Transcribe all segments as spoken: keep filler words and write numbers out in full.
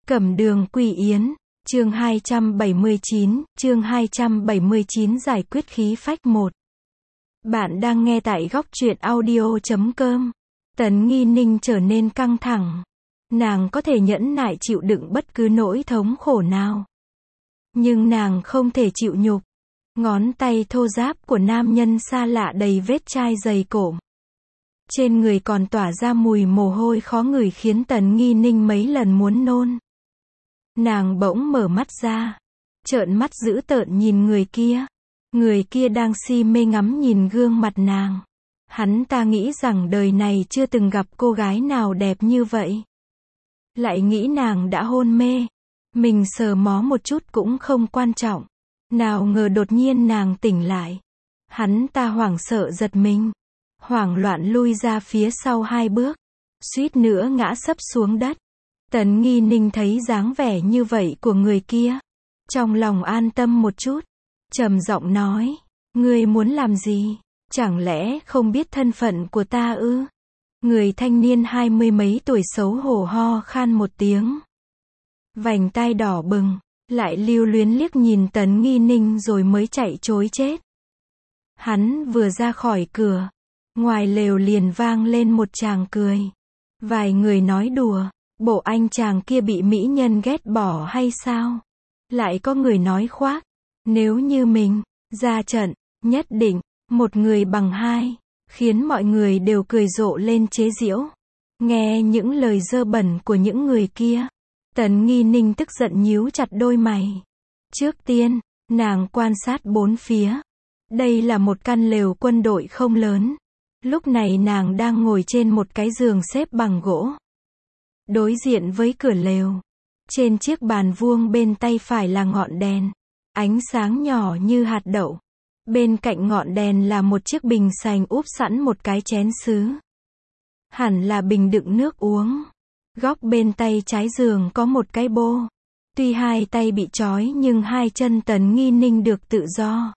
Cẩm Đường Quỳ Yến, chương hai trăm bảy mươi chín, chương hai trăm bảy mươi chín giải quyết khí phách một. Bạn đang nghe tại góc truyện audio chấm com. Tần Nghi Ninh trở nên căng thẳng. Nàng có thể nhẫn nại chịu đựng bất cứ nỗi thống khổ nào. Nhưng nàng không thể chịu nhục. Ngón tay thô ráp của nam nhân xa lạ đầy vết chai dày cộm. Trên người còn tỏa ra mùi mồ hôi khó ngửi khiến Tần Nghi Ninh mấy lần muốn nôn. Nàng bỗng mở mắt ra, trợn mắt dữ tợn nhìn người kia. Người kia đang si mê ngắm nhìn gương mặt nàng. Hắn ta nghĩ rằng đời này chưa từng gặp cô gái nào đẹp như vậy. Lại nghĩ nàng đã hôn mê. Mình sờ mó một chút cũng không quan trọng. Nào ngờ đột nhiên nàng tỉnh lại. Hắn ta hoảng sợ giật mình. Hoảng loạn lui ra phía sau hai bước. Suýt nữa ngã sấp xuống đất. Tần Nghi Ninh thấy dáng vẻ như vậy của người kia. Trong lòng an tâm một chút. Trầm giọng nói. Ngươi muốn làm gì? Chẳng lẽ không biết thân phận của ta ư? Người thanh niên hai mươi mấy tuổi xấu hổ ho khan một tiếng. Vành tai đỏ bừng. Lại lưu luyến liếc nhìn Tần Nghi Ninh rồi mới chạy trối chết. Hắn vừa ra khỏi cửa. Ngoài lều liền vang lên một tràng cười. Vài người nói đùa. Bộ anh chàng kia bị mỹ nhân ghét bỏ hay sao? Lại có người nói khoác. Nếu như mình ra trận, nhất định, một người bằng hai. Khiến mọi người đều cười rộ lên chế giễu. Nghe những lời dơ bẩn của những người kia. Tần Nghi Ninh tức giận nhíu chặt đôi mày. Trước tiên, nàng quan sát bốn phía. Đây là một căn lều quân đội không lớn. Lúc này nàng đang ngồi trên một cái giường xếp bằng gỗ. Đối diện với cửa lều. Trên chiếc bàn vuông bên tay phải là ngọn đèn. Ánh sáng nhỏ như hạt đậu. Bên cạnh ngọn đèn là một chiếc bình sành úp sẵn một cái chén sứ. Hẳn là bình đựng nước uống. Góc bên tay trái giường có một cái bô. Tuy hai tay bị trói nhưng hai chân Tần Nghi Ninh được tự do.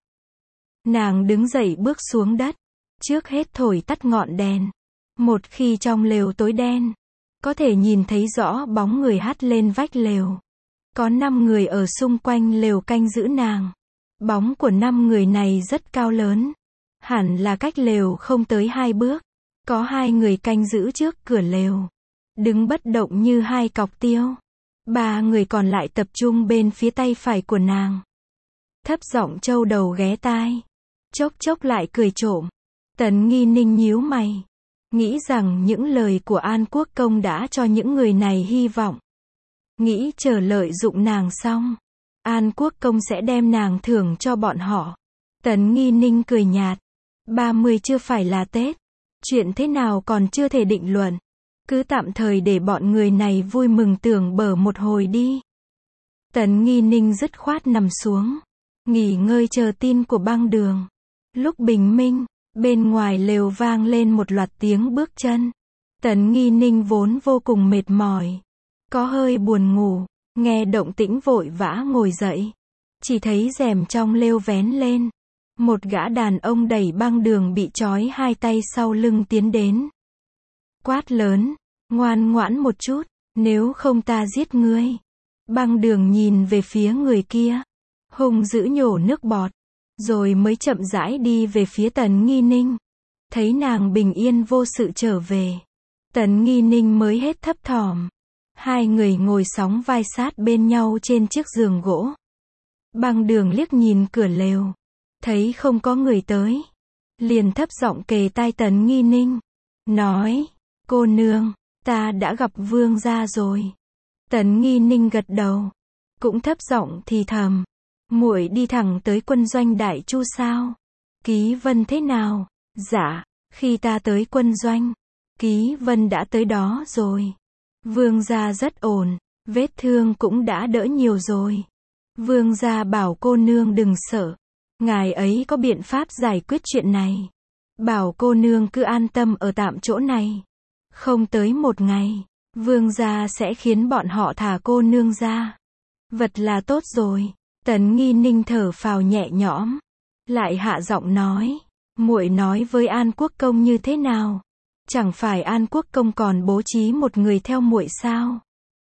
Nàng đứng dậy bước xuống đất. Trước hết thổi tắt ngọn đèn. Một khi trong lều tối đen, có thể nhìn thấy rõ bóng người hắt lên vách lều. Có năm người ở xung quanh lều canh giữ nàng. Bóng của năm người này rất cao lớn. Hẳn là cách lều không tới hai bước. Có hai người canh giữ trước cửa lều. Đứng bất động như hai cọc tiêu. Ba người còn lại tập trung bên phía tay phải của nàng. Thấp giọng trâu đầu ghé tai. Chốc chốc lại cười trộm. Tần Nghi Ninh nhíu mày. Nghĩ rằng những lời của An Quốc Công đã cho những người này hy vọng. Nghĩ chờ lợi dụng nàng xong. An Quốc Công sẽ đem nàng thưởng cho bọn họ. Tần Nghi Ninh cười nhạt. ba mươi chưa phải là Tết. Chuyện thế nào còn chưa thể định luận. Cứ tạm thời để bọn người này vui mừng tưởng bở một hồi đi. Tần Nghi Ninh dứt khoát nằm xuống. Nghỉ ngơi chờ tin của Băng Đường. Lúc bình minh, bên ngoài lều vang lên một loạt tiếng bước chân. Tần Nghi Ninh vốn vô cùng mệt mỏi. Có hơi buồn ngủ. Nghe động tĩnh vội vã ngồi dậy. Chỉ thấy rèm trong lều vén lên. Một gã đàn ông đẩy Băng Đường bị trói hai tay sau lưng tiến đến. Quát lớn. Ngoan ngoãn một chút. Nếu không ta giết ngươi. Băng Đường nhìn về phía người kia. Hung dữ nhổ nước bọt. Rồi mới chậm rãi đi về phía Tần Nghi Ninh. Thấy nàng bình yên vô sự trở về. Tần Nghi Ninh mới hết thấp thỏm. Hai người ngồi sóng vai sát bên nhau trên chiếc giường gỗ. Băng Đường liếc nhìn cửa lều. Thấy không có người tới. Liền thấp giọng kề tai Tần Nghi Ninh. Nói. Cô nương, ta đã gặp vương gia rồi. Tần Nghi Ninh gật đầu. Cũng thấp giọng thì thầm. Muội đi thẳng tới quân doanh Đại Chu sao? Ký Vân thế nào? Dạ, khi ta tới quân doanh, Ký Vân đã tới đó rồi. Vương gia rất ổn, vết thương cũng đã đỡ nhiều rồi. Vương gia bảo cô nương đừng sợ. Ngài ấy có biện pháp giải quyết chuyện này. Bảo cô nương cứ an tâm ở tạm chỗ này. Không tới một ngày, vương gia sẽ khiến bọn họ thả cô nương ra. Vật là tốt rồi. Tần Nghi Ninh thở phào nhẹ nhõm. Lại hạ giọng nói. Muội nói với An Quốc Công như thế nào? Chẳng phải An Quốc Công còn bố trí một người theo muội sao?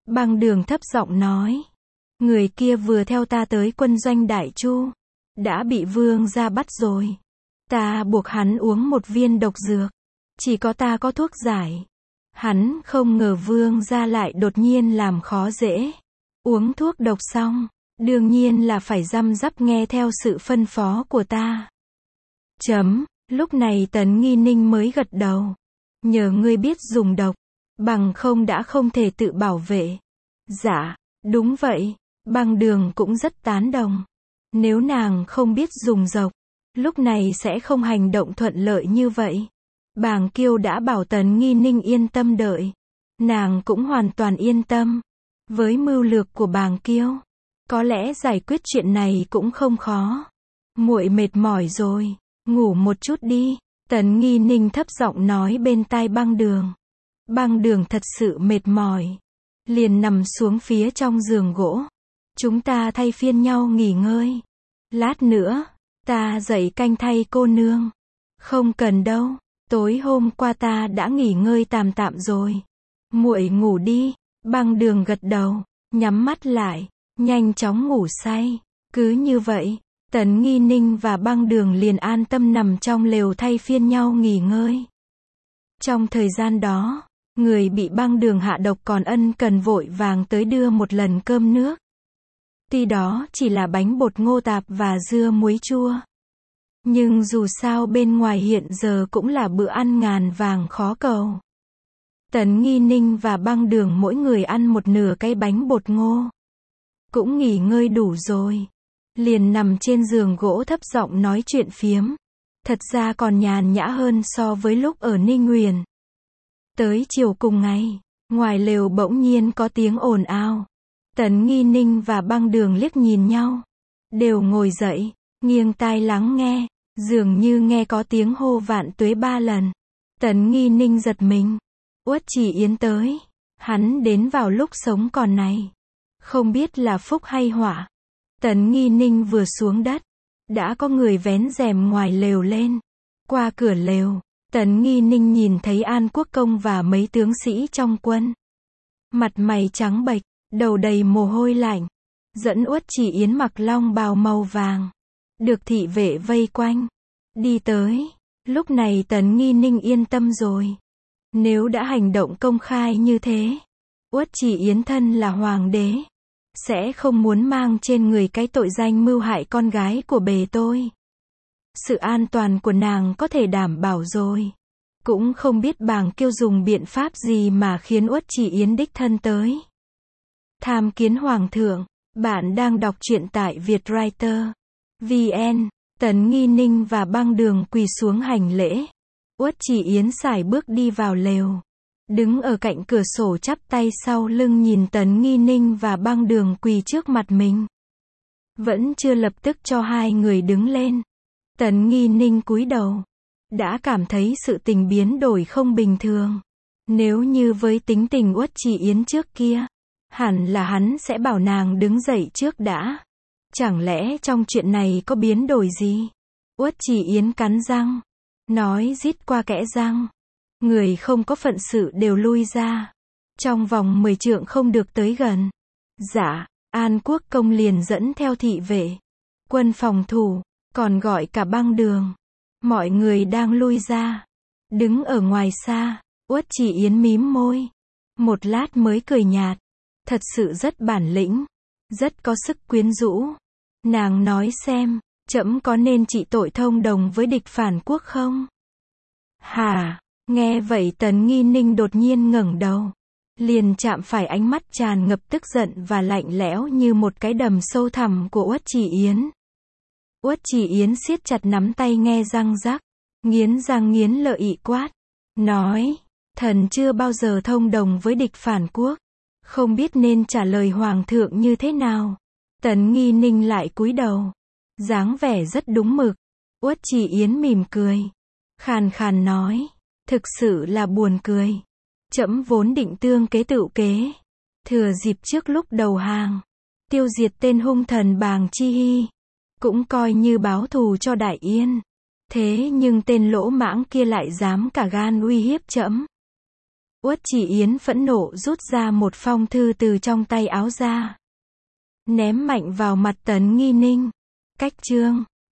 Băng Đường thấp giọng nói. Người kia vừa theo ta tới quân doanh Đại Chu. Đã bị vương gia bắt rồi. Ta buộc hắn uống một viên độc dược. Chỉ có ta có thuốc giải. Hắn không ngờ vương gia lại đột nhiên làm khó dễ. Uống thuốc độc xong, đương nhiên là phải răm rắp nghe theo sự phân phó của ta. Chấm, lúc này Tấn Nghi Ninh mới gật đầu. Nhờ ngươi biết dùng độc, bằng không đã không thể tự bảo vệ. Dạ, đúng vậy, Băng Đường cũng rất tán đồng. Nếu nàng không biết dùng độc, lúc này sẽ không hành động thuận lợi như vậy. Bàng Kiêu đã bảo Tấn Nghi Ninh yên tâm đợi. Nàng cũng hoàn toàn yên tâm. Với mưu lược của Bàng Kiêu, có lẽ giải quyết chuyện này cũng không khó. Muội mệt mỏi rồi, ngủ một chút đi. Tấn Nghi Ninh thấp giọng nói bên tai Băng Đường. Băng Đường thật sự mệt mỏi. Liền nằm xuống phía trong giường gỗ. Chúng ta thay phiên nhau nghỉ ngơi. Lát nữa, ta dậy canh thay cô nương. Không cần đâu, tối hôm qua ta đã nghỉ ngơi tạm tạm rồi. Muội ngủ đi. Băng Đường gật đầu, nhắm mắt lại, nhanh chóng ngủ say. Cứ như vậy, Tấn Nghi Ninh và Băng Đường liền an tâm nằm trong lều thay phiên nhau nghỉ ngơi. Trong thời gian đó, người bị Băng Đường hạ độc còn ân cần vội vàng tới đưa một lần cơm nước. Tuy đó chỉ là bánh bột ngô tạp và dưa muối chua. Nhưng dù sao bên ngoài hiện giờ cũng là bữa ăn ngàn vàng khó cầu. Tấn Nghi Ninh và Băng Đường mỗi người ăn một nửa cái bánh bột ngô. Cũng nghỉ ngơi đủ rồi. Liền nằm trên giường gỗ thấp giọng nói chuyện phiếm. Thật ra còn nhàn nhã hơn so với lúc ở Ninh Nguyền. Tới chiều cùng ngày, ngoài lều bỗng nhiên có tiếng ồn ào. Tấn Nghi Ninh và Băng Đường liếc nhìn nhau. Đều ngồi dậy, nghiêng tai lắng nghe. Dường như nghe có tiếng hô vạn tuế ba lần. Tấn Nghi Ninh giật mình. Uất Chỉ Yến tới. Hắn đến vào lúc sống còn này. Không biết là phúc hay họa. Tấn Nghi Ninh vừa xuống đất. Đã có người vén rèm ngoài lều lên. Qua cửa lều, Tấn Nghi Ninh nhìn thấy An Quốc Công và mấy tướng sĩ trong quân. Mặt mày trắng bệch, đầu đầy mồ hôi lạnh. Dẫn Uất Chỉ Yến mặc long bào màu vàng. Được thị vệ vây quanh. Đi tới. Lúc này Tấn Nghi Ninh yên tâm rồi. Nếu đã hành động công khai như thế, Uất Chỉ Yến thân là hoàng đế, sẽ không muốn mang trên người cái tội danh mưu hại con gái của bề tôi. Sự an toàn của nàng có thể đảm bảo rồi. Cũng không biết Bàng Kiêu dùng biện pháp gì mà khiến Uất Chỉ Yến đích thân tới. Tham kiến Hoàng thượng, bạn đang đọc truyện tại Vietwriter. vê en, Tấn Nghi Ninh và Băng Đường quỳ xuống hành lễ. Uất Chỉ Yến sải bước đi vào lều. Đứng ở cạnh cửa sổ chắp tay sau lưng nhìn Tấn Nghi Ninh và Băng Đường quỳ trước mặt mình. Vẫn chưa lập tức cho hai người đứng lên. Tấn Nghi Ninh cúi đầu. Đã cảm thấy sự tình biến đổi không bình thường. Nếu như với tính tình Uất Chỉ Yến trước kia, hẳn là hắn sẽ bảo nàng đứng dậy trước đã. Chẳng lẽ trong chuyện này có biến đổi gì? Uất Chỉ Yến cắn răng. Nói rít qua kẽ răng. Người không có phận sự đều lui ra. Trong vòng mười trượng không được tới gần. Dạ, An Quốc Công liền dẫn theo thị vệ. Quân phòng thủ, còn gọi cả Băng Đường. Mọi người đang lui ra. Đứng ở ngoài xa, Uất Chỉ Yến mím môi. Một lát mới cười nhạt. Thật sự rất bản lĩnh. Rất có sức quyến rũ. Nàng nói xem, trẫm có nên trị tội thông đồng với địch phản quốc không? Hả? Nghe vậy Tấn Nghi Ninh đột nhiên ngẩng đầu. Liền chạm phải ánh mắt tràn ngập tức giận và lạnh lẽo như một cái đầm sâu thẳm của Uất Chỉ Yến. Uất Chỉ Yến siết chặt nắm tay nghe răng rắc. Nghiến răng nghiến lợi ị quát. Nói, thần chưa bao giờ thông đồng với địch phản quốc. Không biết nên trả lời Hoàng thượng như thế nào. Tấn Nghi Ninh lại cúi đầu. Dáng vẻ rất đúng mực. Uất Chỉ Yến mỉm cười. Khàn khàn nói. Thực sự là buồn cười. Trẫm vốn định tương kế tựu kế. Thừa dịp trước lúc đầu hàng. Tiêu diệt tên hung thần Bàng Chi Hy. Cũng coi như báo thù cho Đại Yên. Thế nhưng tên lỗ mãng kia lại dám cả gan uy hiếp trẫm. Uất Chỉ Yến phẫn nộ rút ra một phong thư từ trong tay áo ra. Ném mạnh vào mặt Tấn Nghi Ninh. Cách chương